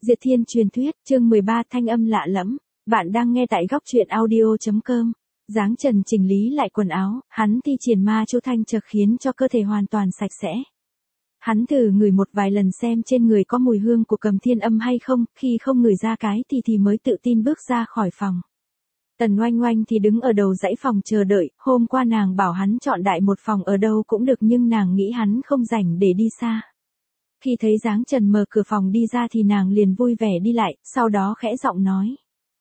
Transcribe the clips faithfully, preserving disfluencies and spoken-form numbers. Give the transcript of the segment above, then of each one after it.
Diệt Thiên truyền thuyết, chương mười ba thanh âm lạ lẫm. Bạn đang nghe tại góc truyện audio chấm com. Giáng Trần chỉnh lý lại quần áo, hắn thi triển ma chú thanh chợt khiến cho cơ thể hoàn toàn sạch sẽ. Hắn thử ngửi một vài lần xem trên người có mùi hương của Cầm Thiên Âm hay không, khi không ngửi ra cái thì thì mới tự tin bước ra khỏi phòng. Tần Oanh Oanh thì đứng ở đầu dãy phòng chờ đợi, hôm qua nàng bảo hắn chọn đại một phòng ở đâu cũng được nhưng nàng nghĩ hắn không rảnh để đi xa. Khi thấy Giáng Trần mở cửa phòng đi ra thì nàng liền vui vẻ đi lại, sau đó khẽ giọng nói.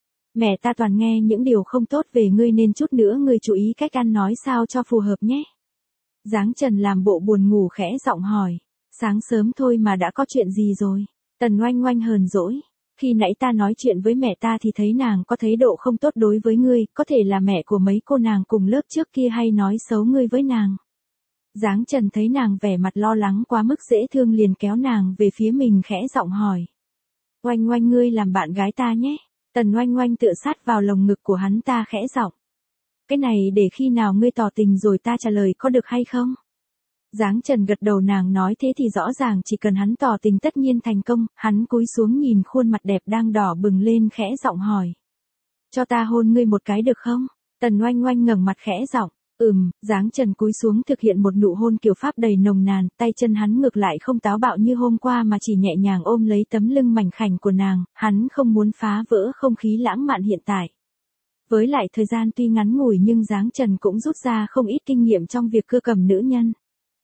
Mẹ ta toàn nghe những điều không tốt về ngươi nên chút nữa ngươi chú ý cách ăn nói sao cho phù hợp nhé. Giáng Trần làm bộ buồn ngủ khẽ giọng hỏi. Sáng sớm thôi mà đã có chuyện gì rồi? Tần Oanh Oanh hờn dỗi. Khi nãy ta nói chuyện với mẹ ta thì thấy nàng có thái độ không tốt đối với ngươi, có thể là mẹ của mấy cô nàng cùng lớp trước kia hay nói xấu ngươi với nàng. Giáng Trần thấy nàng vẻ mặt lo lắng quá mức dễ thương liền kéo nàng về phía mình khẽ giọng hỏi. Oanh Oanh ngươi làm bạn gái ta nhé. Tần Oanh Oanh tựa sát vào lồng ngực của hắn ta khẽ giọng. Cái này để khi nào ngươi tỏ tình rồi ta trả lời có được hay không? Giáng Trần gật đầu nàng nói thế thì rõ ràng chỉ cần hắn tỏ tình tất nhiên thành công, hắn cúi xuống nhìn khuôn mặt đẹp đang đỏ bừng lên khẽ giọng hỏi. Cho ta hôn ngươi một cái được không? Tần Oanh Oanh ngẩng mặt khẽ giọng. Ừm, Giáng Trần cúi xuống thực hiện một nụ hôn kiểu Pháp đầy nồng nàn, tay chân hắn ngược lại không táo bạo như hôm qua mà chỉ nhẹ nhàng ôm lấy tấm lưng mảnh khảnh của nàng, hắn không muốn phá vỡ không khí lãng mạn hiện tại. Với lại thời gian tuy ngắn ngủi nhưng Giáng Trần cũng rút ra không ít kinh nghiệm trong việc cưa cầm nữ nhân.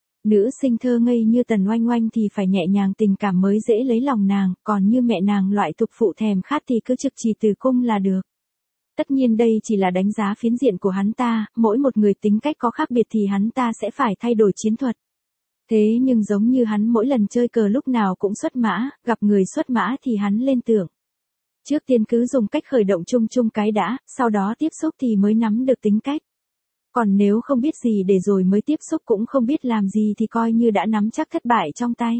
Nữ sinh thơ ngây như Tần Oanh Oanh thì phải nhẹ nhàng tình cảm mới dễ lấy lòng nàng, còn như mẹ nàng loại tục phụ thèm khát thì cứ trực trì từ cung là được. Tất nhiên đây chỉ là đánh giá phiến diện của hắn ta, mỗi một người tính cách có khác biệt thì hắn ta sẽ phải thay đổi chiến thuật. Thế nhưng giống như hắn mỗi lần chơi cờ lúc nào cũng xuất mã, gặp người xuất mã thì hắn lên tưởng. Trước tiên cứ dùng cách khởi động chung chung cái đã, sau đó tiếp xúc thì mới nắm được tính cách. Còn nếu không biết gì để rồi mới tiếp xúc cũng không biết làm gì thì coi như đã nắm chắc thất bại trong tay.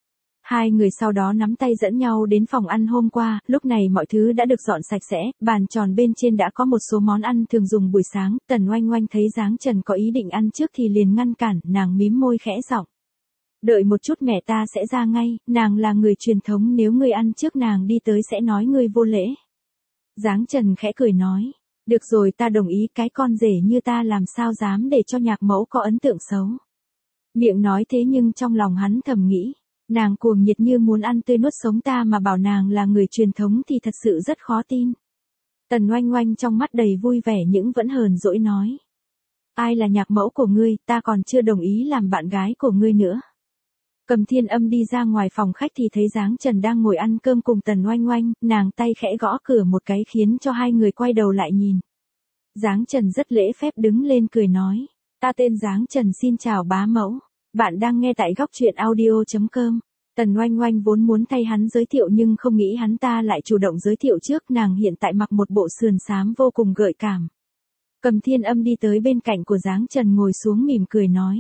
Hai người sau đó nắm tay dẫn nhau đến phòng ăn hôm qua, lúc này mọi thứ đã được dọn sạch sẽ, bàn tròn bên trên đã có một số món ăn thường dùng buổi sáng, Tần Oanh Oanh thấy Giáng Trần có ý định ăn trước thì liền ngăn cản, nàng mím môi khẽ giọng. Đợi một chút mẹ ta sẽ ra ngay, nàng là người truyền thống nếu ngươi ăn trước nàng đi tới sẽ nói ngươi vô lễ. Giáng Trần khẽ cười nói. Được rồi ta đồng ý cái con rể như ta làm sao dám để cho nhạc mẫu có ấn tượng xấu. Miệng nói thế nhưng trong lòng hắn thầm nghĩ. Nàng cuồng nhiệt như muốn ăn tươi nuốt sống ta mà bảo nàng là người truyền thống thì thật sự rất khó tin. Tần Oanh Oanh trong mắt đầy vui vẻ nhưng vẫn hờn dỗi nói. Ai là nhạc mẫu của ngươi, ta còn chưa đồng ý làm bạn gái của ngươi nữa. Cầm Thiên Âm đi ra ngoài phòng khách thì thấy Giáng Trần đang ngồi ăn cơm cùng Tần Oanh Oanh, nàng tay khẽ gõ cửa một cái khiến cho hai người quay đầu lại nhìn. Giáng Trần rất lễ phép đứng lên cười nói. Ta tên Giáng Trần xin chào bá mẫu. Bạn đang nghe tại góc truyện audio chấm com. Tần Oanh Oanh vốn muốn thay hắn giới thiệu nhưng không nghĩ hắn ta lại chủ động giới thiệu trước, nàng hiện tại mặc một bộ sườn xám vô cùng gợi cảm. Cầm Thiên Âm đi tới bên cạnh của Giáng Trần ngồi xuống mỉm cười nói.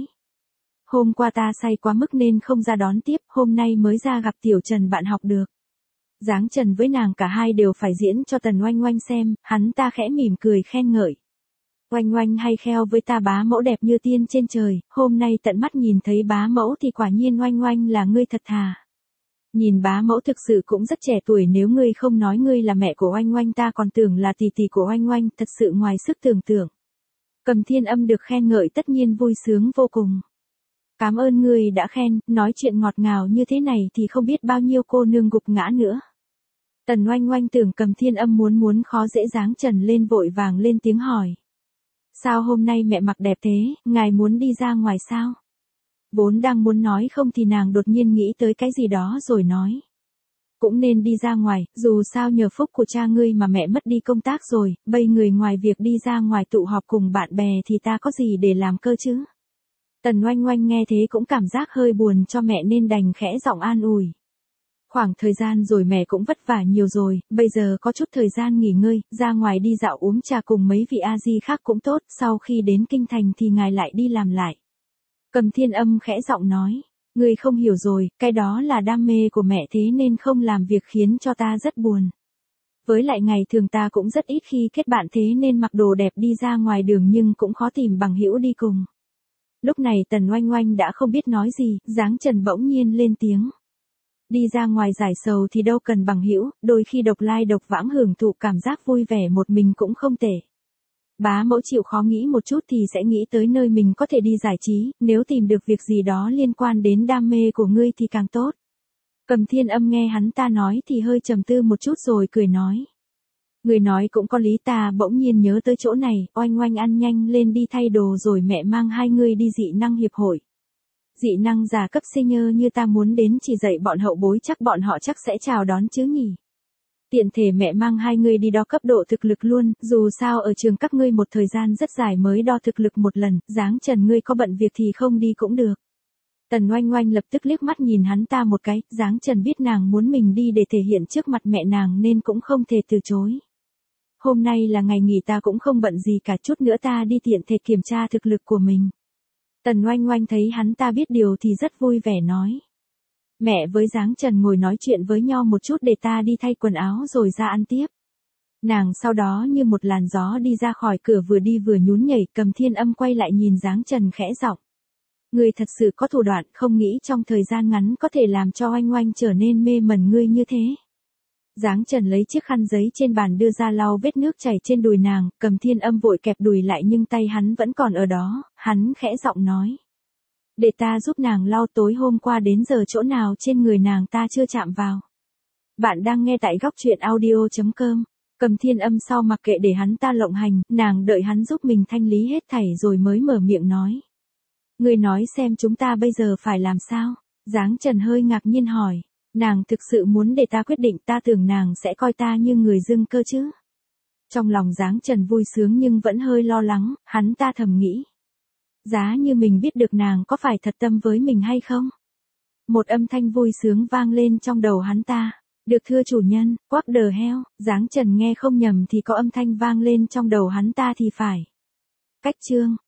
Hôm qua ta say quá mức nên không ra đón tiếp, hôm nay mới ra gặp Tiểu Trần bạn học được. Giáng Trần với nàng cả hai đều phải diễn cho Tần Oanh Oanh xem, hắn ta khẽ mỉm cười khen ngợi. Oanh Oanh hay kheo với ta bá mẫu đẹp như tiên trên trời, hôm nay tận mắt nhìn thấy bá mẫu thì quả nhiên Oanh Oanh là ngươi thật thà. Nhìn bá mẫu thực sự cũng rất trẻ tuổi nếu ngươi không nói ngươi là mẹ của Oanh Oanh ta còn tưởng là tỷ tỷ của Oanh Oanh, thật sự ngoài sức tưởng tượng. Cầm Thiên Âm được khen ngợi tất nhiên vui sướng vô cùng. Cảm ơn ngươi đã khen, nói chuyện ngọt ngào như thế này thì không biết bao nhiêu cô nương gục ngã nữa. Tần Oanh Oanh tưởng Cầm Thiên Âm muốn muốn khó dễ Giáng Trần lên vội vàng lên tiếng hỏi. Sao hôm nay mẹ mặc đẹp thế, ngài muốn đi ra ngoài sao? Vốn đang muốn nói không thì nàng đột nhiên nghĩ tới cái gì đó rồi nói. Cũng nên đi ra ngoài, dù sao nhờ phúc của cha ngươi mà mẹ mất đi công tác rồi, bây người ngoài việc đi ra ngoài tụ họp cùng bạn bè thì ta có gì để làm cơ chứ? Tần Oanh Oanh nghe thế cũng cảm giác hơi buồn cho mẹ nên đành khẽ giọng an ủi. Khoảng thời gian rồi mẹ cũng vất vả nhiều rồi, bây giờ có chút thời gian nghỉ ngơi, ra ngoài đi dạo uống trà cùng mấy vị A-di khác cũng tốt, sau khi đến kinh thành thì ngài lại đi làm lại. Cầm Thiên Âm khẽ giọng nói, ngươi không hiểu rồi, cái đó là đam mê của mẹ thế nên không làm việc khiến cho ta rất buồn. Với lại ngày thường ta cũng rất ít khi kết bạn thế nên mặc đồ đẹp đi ra ngoài đường nhưng cũng khó tìm bằng hữu đi cùng. Lúc này Tần Oanh Oanh đã không biết nói gì, Giáng Trần bỗng nhiên lên tiếng. Đi ra ngoài giải sầu thì đâu cần bằng hữu, đôi khi độc lai độc vãng hưởng thụ cảm giác vui vẻ một mình cũng không tệ. Bá mẫu chịu khó nghĩ một chút thì sẽ nghĩ tới nơi mình có thể đi giải trí, nếu tìm được việc gì đó liên quan đến đam mê của ngươi thì càng tốt. Cầm Thiên Âm nghe hắn ta nói thì hơi trầm tư một chút rồi cười nói. Người nói cũng có lý, ta bỗng nhiên nhớ tới chỗ này, oanh oanh ăn nhanh lên đi thay đồ rồi mẹ mang hai người đi dị năng hiệp hội. Dị năng giả cấp senior như ta muốn đến chỉ dạy bọn hậu bối, chắc bọn họ chắc sẽ chào đón chứ nhỉ. Tiện thể mẹ mang hai người đi đo cấp độ thực lực luôn, dù sao ở trường các ngươi một thời gian rất dài mới đo thực lực một lần, Giáng Trần ngươi có bận việc thì không đi cũng được. Tần Oanh Oanh lập tức liếc mắt nhìn hắn ta một cái, Giáng Trần biết nàng muốn mình đi để thể hiện trước mặt mẹ nàng nên cũng không thể từ chối. Hôm nay là ngày nghỉ, ta cũng không bận gì cả, chút nữa ta đi tiện thể kiểm tra thực lực của mình. Tần Oanh Oanh thấy hắn ta biết điều thì rất vui vẻ nói. Mẹ với Giáng Trần ngồi nói chuyện với nhau một chút để ta đi thay quần áo rồi ra ăn tiếp. Nàng sau đó như một làn gió đi ra khỏi cửa, vừa đi vừa nhún nhảy. Cầm Thiên Âm quay lại nhìn Giáng Trần khẽ giọng. Ngươi thật sự có thủ đoạn, không nghĩ trong thời gian ngắn có thể làm cho Oanh Oanh trở nên mê mẩn ngươi như thế. Giáng Trần lấy chiếc khăn giấy trên bàn đưa ra lau vết nước chảy trên đùi nàng, Cầm Thiên Âm vội kẹp đùi lại nhưng tay hắn vẫn còn ở đó, hắn khẽ giọng nói. Để ta giúp nàng lau, tối hôm qua đến giờ chỗ nào trên người nàng ta chưa chạm vào. Bạn đang nghe tại góc truyện audio chấm com. Cầm Thiên Âm sau mặc kệ để hắn ta lộng hành, nàng đợi hắn giúp mình thanh lý hết thảy rồi mới mở miệng nói. Ngươi nói xem chúng ta bây giờ phải làm sao? Giáng Trần hơi ngạc nhiên hỏi. Nàng thực sự muốn để ta quyết định, ta tưởng nàng sẽ coi ta như người dưng cơ chứ. Trong lòng Giáng Trần vui sướng nhưng vẫn hơi lo lắng, hắn ta thầm nghĩ. Giá như mình biết được nàng có phải thật tâm với mình hay không? Một âm thanh vui sướng vang lên trong đầu hắn ta. Được thưa chủ nhân, quắc đờ heo, Giáng Trần nghe không nhầm thì có âm thanh vang lên trong đầu hắn ta thì phải. Cách chương.